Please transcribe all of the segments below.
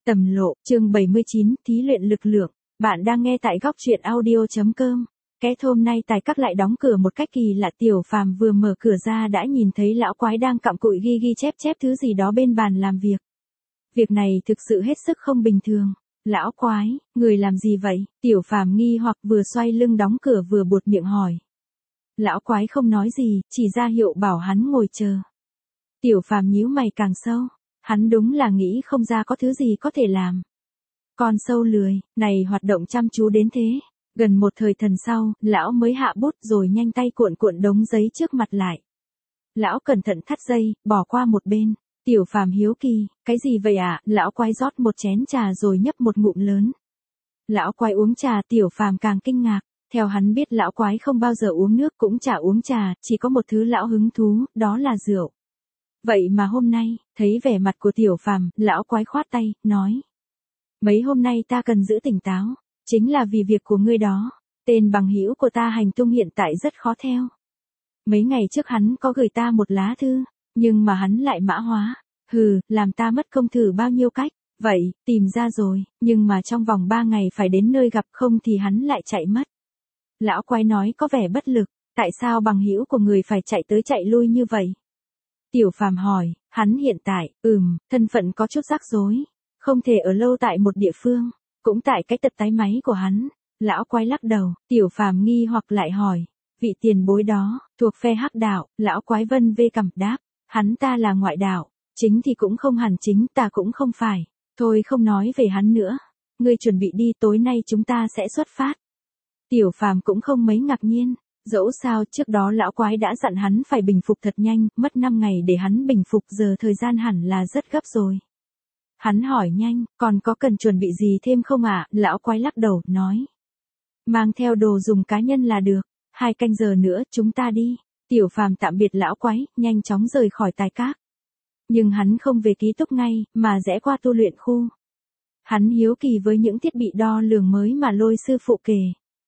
Tầm lộ, chương 79, thí luyện lực lượng. Bạn đang nghe tại góc truyện audio.com. Két hôm nay tài các lại đóng cửa một cách kỳ lạ. Tiểu Phàm vừa mở cửa ra đã nhìn thấy lão quái đang cặm cụi ghi chép thứ gì đó bên bàn làm việc. Việc này thực sự hết sức không bình thường. Lão quái, người làm gì vậy? Tiểu Phàm nghi hoặc vừa xoay lưng đóng cửa vừa buột miệng hỏi. Lão quái không nói gì, chỉ ra hiệu bảo hắn ngồi chờ. Tiểu Phàm nhíu mày càng sâu. Hắn đúng là nghĩ không ra có thứ gì có thể làm. Con sâu lười, này hoạt động chăm chú đến thế. Gần một thời thần sau, lão mới hạ bút rồi nhanh tay cuộn đống giấy trước mặt lại. Lão cẩn thận thắt dây, bỏ qua một bên. Tiểu Phàm hiếu kỳ, cái gì vậy ạ? Lão quái rót một chén trà rồi nhấp một ngụm lớn. Lão quái uống trà, Tiểu Phàm càng kinh ngạc. Theo hắn biết lão quái không bao giờ uống nước cũng chả uống trà, chỉ có một thứ lão hứng thú, đó là rượu. Vậy mà hôm nay, thấy vẻ mặt của Tiểu Phàm, lão quái khoát tay, nói. Mấy hôm nay ta cần giữ tỉnh táo, chính là vì việc của ngươi đó. Tên bằng hữu của ta hành tung hiện tại rất khó theo. Mấy ngày trước hắn có gửi ta một lá thư, nhưng mà hắn lại mã hóa. Làm ta mất công thử bao nhiêu cách. Vậy, tìm ra rồi, nhưng mà trong vòng 3 ngày phải đến nơi gặp không thì hắn lại chạy mất. Lão quái nói có vẻ bất lực, tại sao bằng hữu của người phải chạy tới chạy lui như vậy? Tiểu Phàm hỏi, hắn hiện tại, thân phận có chút rắc rối, không thể ở lâu tại một địa phương, cũng tại cái tật tái máy của hắn. Lão quái lắc đầu, Tiểu Phàm nghi hoặc lại hỏi, vị tiền bối đó, thuộc phe hắc đạo. Lão quái vân vê cằm đáp, hắn ta là ngoại đạo, chính thì cũng không hẳn chính, ta cũng không phải. Thôi không nói về hắn nữa, ngươi chuẩn bị đi, tối nay chúng ta sẽ xuất phát. Tiểu Phàm cũng không mấy ngạc nhiên. Dẫu sao trước đó lão quái đã dặn hắn phải bình phục thật nhanh, mất 5 ngày để hắn bình phục, giờ thời gian hẳn là rất gấp rồi. Hắn hỏi nhanh, còn có cần chuẩn bị gì thêm không ạ? Lão quái lắc đầu, nói. Mang theo đồ dùng cá nhân là được, 2 canh giờ nữa chúng ta đi. Tiểu Phàm tạm biệt lão quái, nhanh chóng rời khỏi tài các. Nhưng hắn không về ký túc ngay, mà rẽ qua tu luyện khu. Hắn hiếu kỳ với những thiết bị đo lường mới mà Lôi sư phụ kể.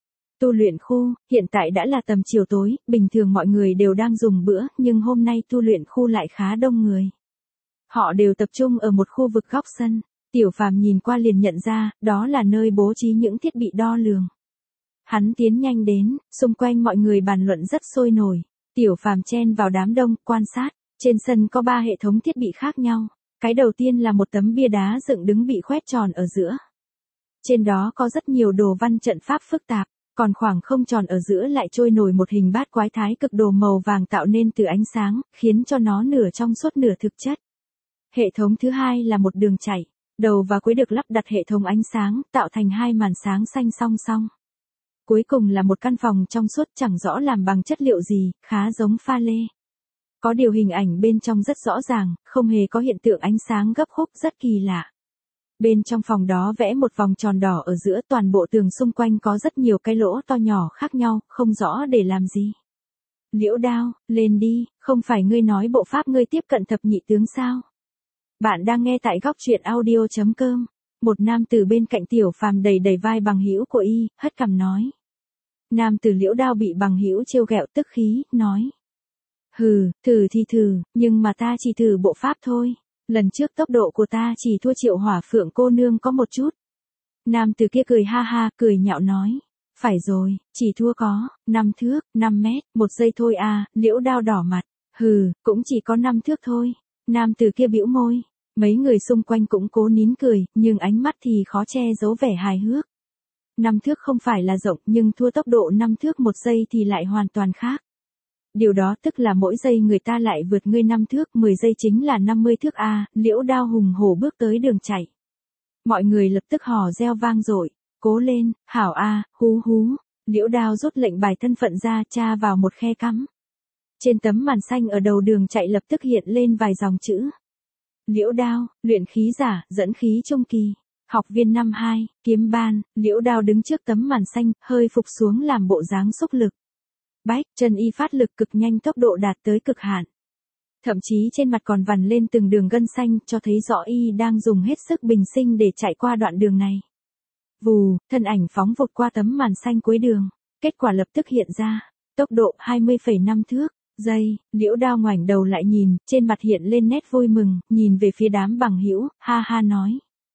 Tu luyện khu, hiện tại đã là tầm chiều tối, bình thường mọi người đều đang dùng bữa, nhưng hôm nay tu luyện khu lại khá đông người. Họ đều tập trung ở một khu vực góc sân. Tiểu Phàm nhìn qua liền nhận ra, đó là nơi bố trí những thiết bị đo lường. Hắn tiến nhanh đến, xung quanh mọi người bàn luận rất sôi nổi. Tiểu Phàm chen vào đám đông, quan sát. Trên sân có 3 hệ thống thiết bị khác nhau. Cái đầu tiên là một tấm bia đá dựng đứng bị khoét tròn ở giữa. Trên đó có rất nhiều đồ văn trận pháp phức tạp. Còn khoảng không tròn ở giữa lại trôi nổi một hình bát quái thái cực đồ màu vàng tạo nên từ ánh sáng, khiến cho nó nửa trong suốt nửa thực chất. Hệ thống thứ hai là một đường chảy, đầu và cuối được lắp đặt hệ thống ánh sáng, tạo thành 2 màn sáng xanh song song. Cuối cùng là một căn phòng trong suốt chẳng rõ làm bằng chất liệu gì, khá giống pha lê. Có điều hình ảnh bên trong rất rõ ràng, không hề có hiện tượng ánh sáng gấp khúc, rất kỳ lạ. Bên trong phòng đó vẽ một vòng tròn đỏ ở giữa, toàn bộ tường xung quanh có rất nhiều cái lỗ to nhỏ khác nhau, không rõ để làm gì. Liễu Đao, lên đi, không phải ngươi nói bộ pháp ngươi tiếp cận thập nhị tướng sao? Bạn đang nghe tại góc truyện audio.com. Một nam tử bên cạnh Tiểu Phàm đẩy vai bằng hữu của y, hất cằm nói. Nam tử Liễu Đao bị bằng hữu trêu ghẹo tức khí, nói. Thử thì thử, nhưng mà ta chỉ thử bộ pháp thôi. Lần trước tốc độ của ta chỉ thua Triệu Hỏa Phượng cô nương có một chút. Nam tử kia cười ha ha, cười nhạo nói. Phải rồi, chỉ thua có 5 thước, 5 mét, 1 giây thôi à. Liễu Đao đỏ mặt. Cũng chỉ có 5 thước thôi. Nam tử kia bĩu môi. Mấy người xung quanh cũng cố nín cười, nhưng ánh mắt thì khó che giấu vẻ hài hước. 5 thước không phải là rộng, nhưng thua tốc độ 5 thước 1 giây thì lại hoàn toàn khác. Điều đó tức là mỗi giây người ta lại vượt ngươi 5 thước, 10 giây chính là 50 thước a. Liễu Đao hùng hổ bước tới đường chạy. Mọi người lập tức hò reo vang dội. Cố lên, hảo a, hú hú. Liễu Đao rút lệnh bài thân phận ra, tra vào một khe cắm. Trên tấm màn xanh ở đầu đường chạy lập tức hiện lên vài dòng chữ. Liễu Đao, luyện khí giả, dẫn khí trung kỳ. Học viên năm 2, kiếm ban. Liễu Đao đứng trước tấm màn xanh, hơi phục xuống làm bộ dáng xúc lực. Bách, chân y phát lực cực nhanh, tốc độ đạt tới cực hạn. Thậm chí trên mặt còn vằn lên từng đường gân xanh, cho thấy rõ y đang dùng hết sức bình sinh để chạy qua đoạn đường này. Vù, thân ảnh phóng vụt qua tấm màn xanh cuối đường. Kết quả lập tức hiện ra. Tốc độ 20,5 thước. Giây, Liễu Đao ngoảnh đầu lại nhìn, trên mặt hiện lên nét vui mừng, nhìn về phía đám bằng hữu, ha ha nói.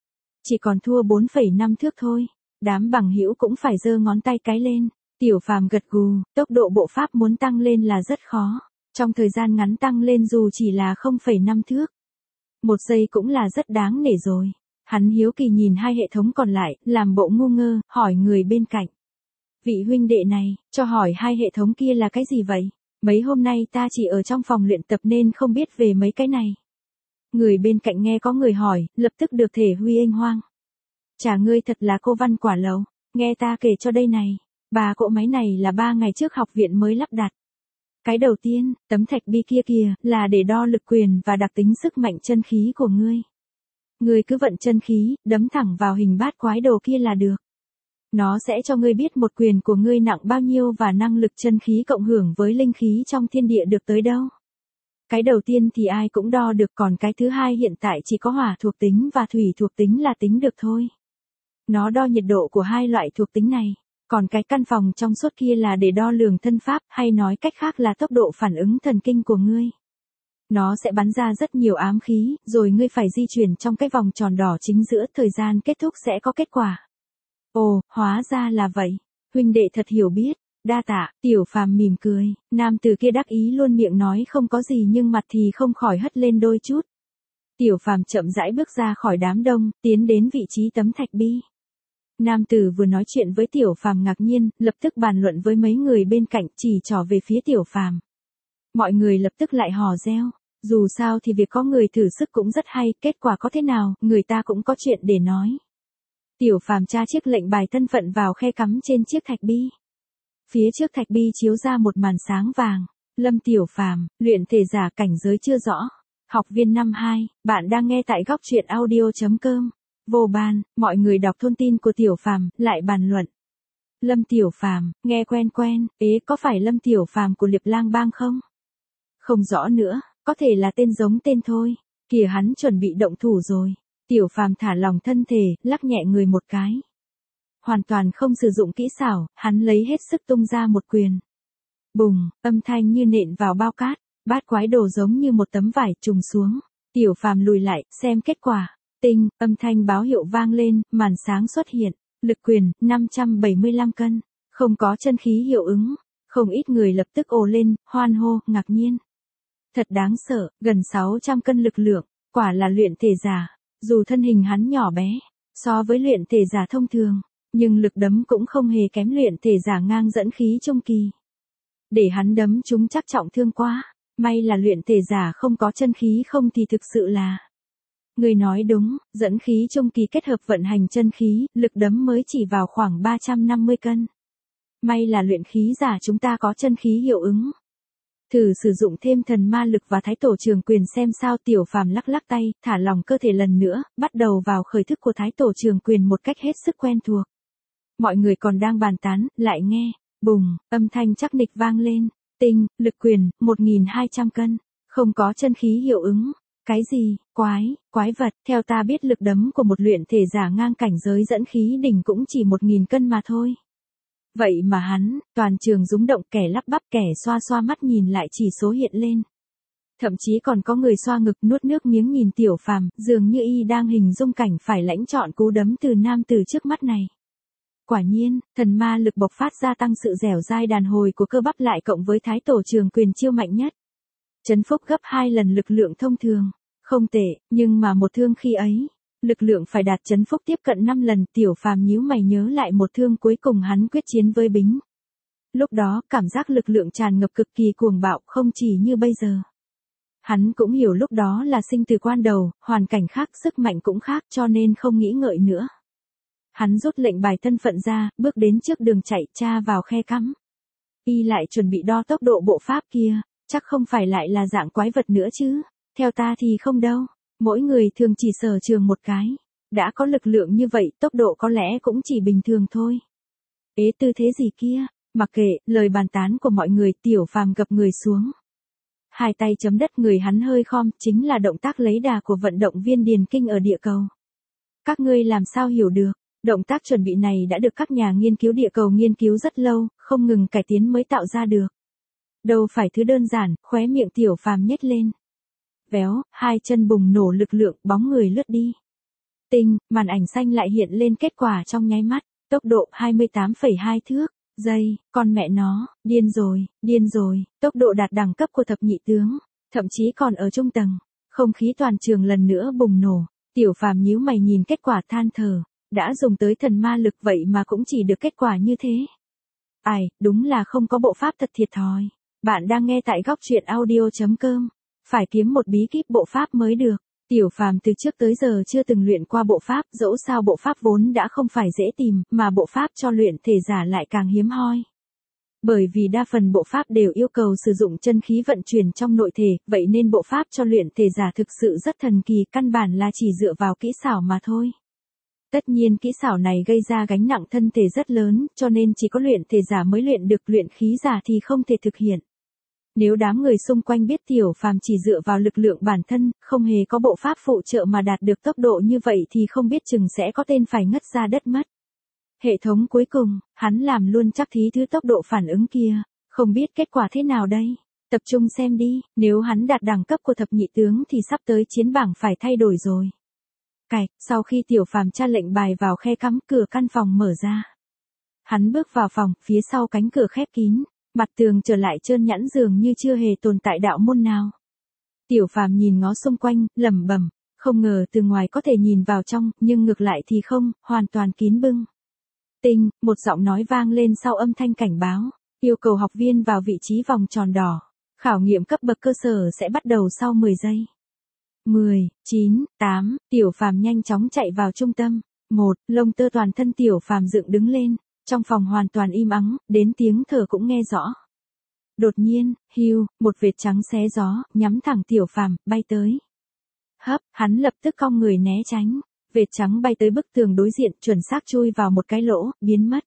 Chỉ còn thua 4,5 thước thôi. Đám bằng hữu cũng phải giơ ngón tay cái lên. Tiểu Phàm gật gù, tốc độ bộ pháp muốn tăng lên là rất khó. Trong thời gian ngắn tăng lên dù chỉ là 0,5 thước. 1 giây cũng là rất đáng nể rồi. Hắn hiếu kỳ nhìn hai hệ thống còn lại, làm bộ ngu ngơ, hỏi người bên cạnh. Vị huynh đệ này, cho hỏi hai hệ thống kia là cái gì vậy? Mấy hôm nay ta chỉ ở trong phòng luyện tập nên không biết về mấy cái này. Người bên cạnh nghe có người hỏi, lập tức được thể huy anh hoang. Chà, ngươi thật là cô văn quả lầu, nghe ta kể cho đây này. Bà cỗ máy này là 3 ngày trước học viện mới lắp đặt. Cái đầu tiên, tấm thạch bi kia kìa, là để đo lực quyền và đặc tính sức mạnh chân khí của ngươi. Ngươi cứ vận chân khí, đấm thẳng vào hình bát quái đồ kia là được. Nó sẽ cho ngươi biết một quyền của ngươi nặng bao nhiêu và năng lực chân khí cộng hưởng với linh khí trong thiên địa được tới đâu. Cái đầu tiên thì ai cũng đo được, còn cái thứ hai hiện tại chỉ có hỏa thuộc tính và thủy thuộc tính là tính được thôi. Nó đo nhiệt độ của hai loại thuộc tính này. Còn cái căn phòng trong suốt kia là để đo lường thân pháp, hay nói cách khác là tốc độ phản ứng thần kinh của ngươi. Nó sẽ bắn ra rất nhiều ám khí, rồi ngươi phải di chuyển trong cái vòng tròn đỏ chính giữa, thời gian kết thúc sẽ có kết quả. Ồ, hóa ra là vậy. Huynh đệ thật hiểu biết. Đa tạ. Tiểu Phàm mỉm cười. Nam tử kia đắc ý luôn miệng nói không có gì nhưng mặt thì không khỏi hất lên đôi chút. Tiểu Phàm chậm rãi bước ra khỏi đám đông, tiến đến vị trí tấm thạch bi. Nam tử vừa nói chuyện với Tiểu Phàm ngạc nhiên, lập tức bàn luận với mấy người bên cạnh, chỉ trỏ về phía Tiểu Phàm. Mọi người lập tức lại hò reo. Dù sao thì việc có người thử sức cũng rất hay, kết quả có thế nào, người ta cũng có chuyện để nói. Tiểu Phàm tra chiếc lệnh bài thân phận vào khe cắm trên chiếc thạch bi. Phía trước thạch bi chiếu ra một màn sáng vàng. Lâm Tiểu Phàm, luyện thể giả cảnh giới chưa rõ. Học viên năm 2, bạn đang nghe tại góc truyện audio.com. Vô ban, mọi người đọc thông tin của Tiểu Phàm, lại bàn luận. Lâm Tiểu Phàm, nghe quen quen, có phải Lâm Tiểu Phàm của Liệp Lang Bang không? Không rõ nữa, có thể là tên giống tên thôi. Kìa hắn chuẩn bị động thủ rồi. Tiểu Phàm thả lòng thân thể, lắc nhẹ người một cái. Hoàn toàn không sử dụng kỹ xảo, hắn lấy hết sức tung ra một quyền. Bùng, âm thanh như nện vào bao cát, bát quái đồ giống như một tấm vải trùng xuống. Tiểu Phàm lùi lại, xem kết quả. Tinh, âm thanh báo hiệu vang lên, màn sáng xuất hiện. Lực quyền, 575 cân. Không có chân khí hiệu ứng. Không ít người lập tức ồ lên, hoan hô, ngạc nhiên. Thật đáng sợ, gần 600 cân lực lượng, quả là luyện thể giả. Dù thân hình hắn nhỏ bé, so với luyện thể giả thông thường, nhưng lực đấm cũng không hề kém luyện thể giả ngang dẫn khí trung kỳ. Để hắn đấm chúng chắc trọng thương quá, may là luyện thể giả không có chân khí, không thì thực sự là. Người nói đúng, dẫn khí trung kỳ kết hợp vận hành chân khí, lực đấm mới chỉ vào khoảng 350 cân. May là luyện khí giả chúng ta có chân khí hiệu ứng. Thử sử dụng thêm thần ma lực và thái tổ trường quyền xem sao. Tiểu Phàm lắc lắc tay, thả lòng cơ thể lần nữa, bắt đầu vào khởi thức của thái tổ trường quyền một cách hết sức quen thuộc. Mọi người còn đang bàn tán, lại nghe, bùng, âm thanh chắc nịch vang lên. Tinh, lực quyền, 1.200 cân, không có chân khí hiệu ứng. Cái gì, quái vật, theo ta biết lực đấm của một luyện thể giả ngang cảnh giới dẫn khí đỉnh cũng chỉ 1.000 cân mà thôi. Vậy mà hắn, toàn trường rúng động, kẻ lắp bắp, kẻ xoa xoa mắt nhìn lại chỉ số hiện lên. Thậm chí còn có người xoa ngực nuốt nước miếng nhìn Tiểu Phàm, dường như y đang hình dung cảnh phải lãnh trọn cú đấm từ nam tử trước mắt này. Quả nhiên, thần ma lực bộc phát gia tăng sự dẻo dai đàn hồi của cơ bắp lại cộng với thái tổ trường quyền chiêu mạnh nhất. Chấn phúc gấp 2 lần lực lượng thông thường. Không tệ, nhưng mà một thương khi ấy, lực lượng phải đạt chấn phúc tiếp cận 5 lần. Tiểu Phàm nhíu mày nhớ lại một thương cuối cùng hắn quyết chiến với Bính. Lúc đó, cảm giác lực lượng tràn ngập cực kỳ cuồng bạo, không chỉ như bây giờ. Hắn cũng hiểu lúc đó là sinh tử quan đầu, hoàn cảnh khác, sức mạnh cũng khác, cho nên không nghĩ ngợi nữa. Hắn rút lệnh bài thân phận ra, bước đến trước đường chạy, tra vào khe cắm. Y lại chuẩn bị đo tốc độ bộ pháp kia, chắc không phải lại là dạng quái vật nữa chứ. Theo ta thì không đâu, mỗi người thường chỉ sở trường một cái. Đã có lực lượng như vậy, tốc độ có lẽ cũng chỉ bình thường thôi. Tư thế gì kia, mặc kệ lời bàn tán của mọi người. Tiểu Phàm gập người xuống. Hai tay chấm đất, người hắn hơi khom, chính là động tác lấy đà của vận động viên điền kinh ở địa cầu. Các ngươi làm sao hiểu được, động tác chuẩn bị này đã được các nhà nghiên cứu địa cầu nghiên cứu rất lâu, không ngừng cải tiến mới tạo ra được. Đâu phải thứ đơn giản, khóe miệng Tiểu Phàm nhếch lên. Véo, hai chân bùng nổ lực lượng, bóng người lướt đi. Tinh, màn ảnh xanh lại hiện lên kết quả trong nháy mắt, tốc độ 28,2 thước. Giây, con mẹ nó, điên rồi, tốc độ đạt đẳng cấp của thập nhị tướng, thậm chí còn ở trung tầng, không khí toàn trường lần nữa bùng nổ, Tiểu Phàm nhíu mày nhìn kết quả than thở, đã dùng tới thần ma lực vậy mà cũng chỉ được kết quả như thế. Ai, đúng là không có bộ pháp thật thiệt thòi. Bạn đang nghe tại góc truyện audio.com, phải kiếm một bí kíp bộ pháp mới được. Tiểu Phàm từ trước tới giờ chưa từng luyện qua bộ pháp, dẫu sao bộ pháp vốn đã không phải dễ tìm, mà bộ pháp cho luyện thể giả lại càng hiếm hoi. Bởi vì đa phần bộ pháp đều yêu cầu sử dụng chân khí vận chuyển trong nội thể, vậy nên bộ pháp cho luyện thể giả thực sự rất thần kỳ, căn bản là chỉ dựa vào kỹ xảo mà thôi. Tất nhiên kỹ xảo này gây ra gánh nặng thân thể rất lớn, cho nên chỉ có luyện thể giả mới luyện được, luyện khí giả thì không thể thực hiện. Nếu đám người xung quanh biết Tiểu Phàm chỉ dựa vào lực lượng bản thân, không hề có bộ pháp phụ trợ mà đạt được tốc độ như vậy thì không biết chừng sẽ có tên phải ngất ra đất mất. Hệ thống cuối cùng, hắn làm luôn chắc thí thứ tốc độ phản ứng kia, không biết kết quả thế nào đây. Tập trung xem đi, nếu hắn đạt đẳng cấp của thập nhị tướng thì sắp tới chiến bảng phải thay đổi rồi. Cạch, sau khi Tiểu Phàm tra lệnh bài vào khe cắm, cửa căn phòng mở ra. Hắn bước vào phòng, phía sau cánh cửa khép kín, mặt tường trở lại trơn nhẵn dường như chưa hề tồn tại đạo môn nào. Tiểu Phàm nhìn ngó xung quanh, lẩm bẩm, không ngờ từ ngoài có thể nhìn vào trong, nhưng ngược lại thì không, hoàn toàn kín bưng. Tinh, một giọng nói vang lên sau âm thanh cảnh báo, yêu cầu học viên vào vị trí vòng tròn đỏ. Khảo nghiệm cấp bậc cơ sở sẽ bắt đầu sau 10 giây. 10, 9, 8, Tiểu Phàm nhanh chóng chạy vào trung tâm. 1, lông tơ toàn thân Tiểu Phàm dựng đứng lên, trong phòng hoàn toàn im ắng, đến tiếng thở cũng nghe rõ. Đột nhiên, hưu, một vệt trắng xé gió, nhắm thẳng Tiểu Phàm, bay tới. Hấp, hắn lập tức cong người né tránh, vệt trắng bay tới bức tường đối diện, chuẩn xác chui vào một cái lỗ, biến mất.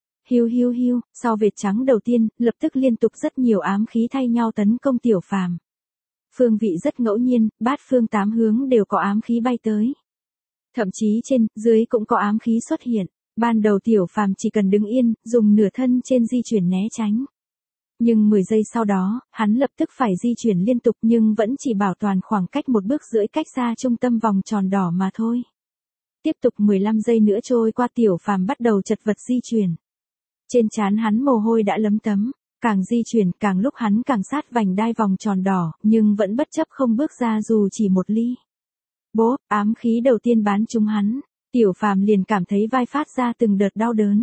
Hiu, sau vệt trắng đầu tiên, lập tức liên tục rất nhiều ám khí thay nhau tấn công Tiểu Phàm. Phương vị rất ngẫu nhiên, bát phương tám hướng đều có ám khí bay tới. Thậm chí trên, dưới cũng có ám khí xuất hiện. Ban đầu Tiểu Phàm chỉ cần đứng yên, dùng nửa thân trên di chuyển né tránh. Nhưng 10 giây sau đó, hắn lập tức phải di chuyển liên tục nhưng vẫn chỉ bảo toàn khoảng cách 1,5 bước cách xa trung tâm vòng tròn đỏ mà thôi. Tiếp tục 15 giây nữa trôi qua, Tiểu Phàm bắt đầu chật vật di chuyển. Trên trán hắn mồ hôi đã lấm tấm, càng di chuyển càng lúc hắn càng sát vành đai vòng tròn đỏ, nhưng vẫn bất chấp không bước ra dù chỉ một ly. Bố, ám khí đầu tiên bắn trúng hắn, Tiểu Phàm liền cảm thấy vai phát ra từng đợt đau đớn.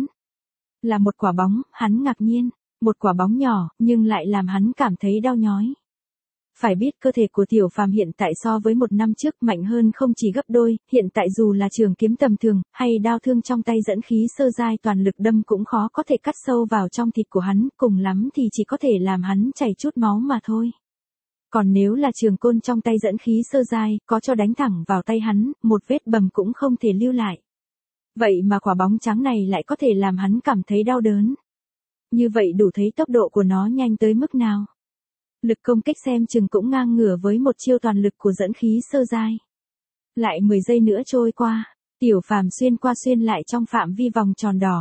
Là một quả bóng, hắn ngạc nhiên, một quả bóng nhỏ, nhưng lại làm hắn cảm thấy đau nhói. Phải biết cơ thể của Tiểu Phàm hiện tại so với 1 năm trước mạnh hơn không chỉ gấp đôi, hiện tại dù là trường kiếm tầm thường, hay đao thương trong tay dẫn khí sơ giai toàn lực đâm cũng khó có thể cắt sâu vào trong thịt của hắn, cùng lắm thì chỉ có thể làm hắn chảy chút máu mà thôi. Còn nếu là trường côn trong tay dẫn khí sơ giai, có cho đánh thẳng vào tay hắn, một vết bầm cũng không thể lưu lại. Vậy mà quả bóng trắng này lại có thể làm hắn cảm thấy đau đớn. Như vậy đủ thấy tốc độ của nó nhanh tới mức nào. Lực công kích xem chừng cũng ngang ngửa với một chiêu toàn lực của dẫn khí sơ giai. Lại 10 giây nữa trôi qua, Tiểu Phàm xuyên lại trong phạm vi vòng tròn đỏ.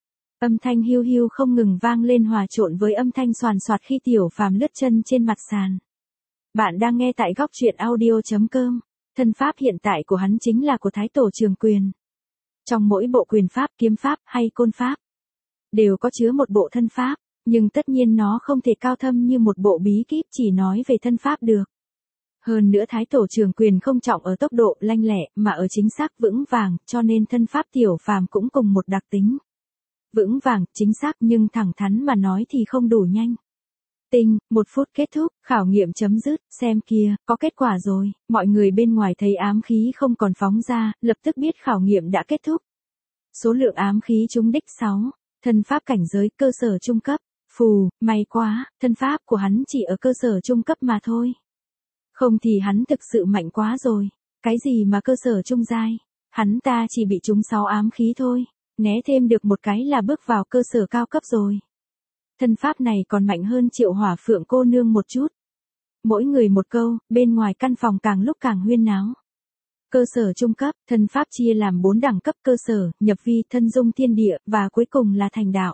Âm thanh hiu không ngừng vang lên hòa trộn với âm thanh xoàn xoạt khi Tiểu Phàm lướt chân trên mặt sàn. Bạn đang nghe tại góc truyện audio.com. Thân pháp hiện tại của hắn chính là của Thái Tổ Trường Quyền. Trong mỗi bộ quyền pháp, kiếm pháp hay côn pháp, đều có chứa một bộ thân pháp, nhưng tất nhiên nó không thể cao thâm như một bộ bí kíp chỉ nói về thân pháp được. Hơn nữa Thái Tổ Trường Quyền không trọng ở tốc độ lanh lẹ mà ở chính xác vững vàng, cho nên thân pháp Tiểu Phàm cũng cùng một đặc tính. Vững vàng, chính xác nhưng thẳng thắn mà nói thì không đủ nhanh. Tinh, 1 phút kết thúc, khảo nghiệm chấm dứt, xem kìa, có kết quả rồi, mọi người bên ngoài thấy ám khí không còn phóng ra, lập tức biết khảo nghiệm đã kết thúc. Số lượng ám khí trúng đích 6, thân pháp cảnh giới cơ sở trung cấp, phù, may quá, thân pháp của hắn chỉ ở cơ sở trung cấp mà thôi. Không thì hắn thực sự mạnh quá rồi, cái gì mà cơ sở trung giai, hắn ta chỉ bị trúng 6 ám khí thôi, né thêm được một cái là bước vào cơ sở cao cấp rồi. Thân pháp này còn mạnh hơn Triệu Hỏa Phượng cô nương một chút. Mỗi người một câu, bên ngoài căn phòng càng lúc càng huyên náo. Cơ sở trung cấp, thân pháp chia làm 4 đẳng cấp cơ sở, nhập vi, thân dung thiên địa, và cuối cùng là thành đạo.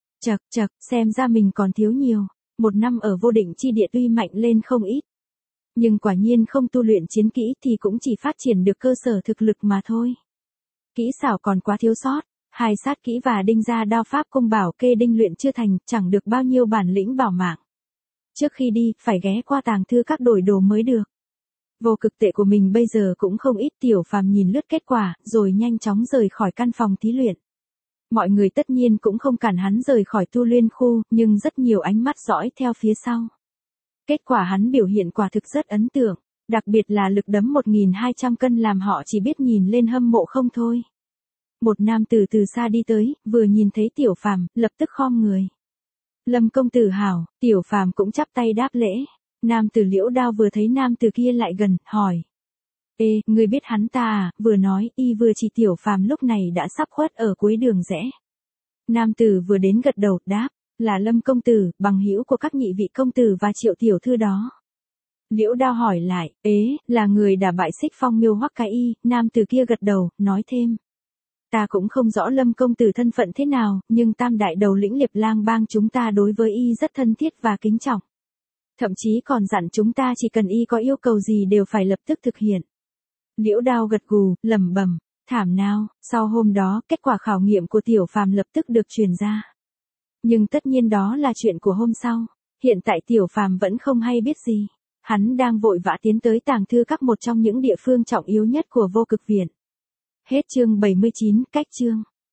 Chậc, xem ra mình còn thiếu nhiều. 1 năm ở vô định chi địa tuy mạnh lên không ít. Nhưng quả nhiên không tu luyện chiến kỹ thì cũng chỉ phát triển được cơ sở thực lực mà thôi. Kỹ xảo còn quá thiếu sót, hai sát kỹ và đinh gia đao pháp cung bảo kê đinh luyện chưa thành, chẳng được bao nhiêu bản lĩnh bảo mạng. Trước khi đi, phải ghé qua tàng thư các đổi đồ mới được. Vô cực tệ của mình bây giờ cũng không ít. Tiểu Phàm nhìn lướt kết quả, rồi nhanh chóng rời khỏi căn phòng thí luyện. Mọi người tất nhiên cũng không cản hắn rời khỏi tu luyện khu, nhưng rất nhiều ánh mắt dõi theo phía sau. Kết quả hắn biểu hiện quả thực rất ấn tượng, đặc biệt là lực đấm 1.200 cân làm họ chỉ biết nhìn lên hâm mộ không thôi. Một nam tử từ xa đi tới, vừa nhìn thấy Tiểu Phàm, lập tức khom người. Lâm công tử hảo. Tiểu Phàm cũng chắp tay đáp lễ. Nam tử Liễu Đao vừa thấy nam tử kia lại gần, hỏi. Ê, ngươi biết hắn ta à? Vừa nói, y vừa chỉ Tiểu Phàm lúc này đã sắp khuất ở cuối đường rẽ. Nam tử vừa đến gật đầu, đáp, là Lâm công tử, bằng hữu của các nhị vị công tử và Triệu tiểu thư đó. Liễu Đao hỏi lại, là người đã bại Xích Phong Miêu Hoắc Cái Y. Nam tử kia gật đầu, nói thêm. Ta cũng không rõ Lâm công tử thân phận thế nào, nhưng tam đại đầu lĩnh Liệp Lang bang chúng ta đối với y rất thân thiết và kính trọng. Thậm chí còn dặn chúng ta chỉ cần y có yêu cầu gì đều phải lập tức thực hiện. Liễu Đao gật gù, lẩm bẩm, thảm nào. Sau hôm đó, kết quả khảo nghiệm của Tiểu Phàm lập tức được truyền ra. Nhưng tất nhiên đó là chuyện của hôm sau. Hiện tại Tiểu Phàm vẫn không hay biết gì. Hắn đang vội vã tiến tới tàng thư các, một trong những địa phương trọng yếu nhất của Vô Cực Viện. Hết chương 79, cách chương.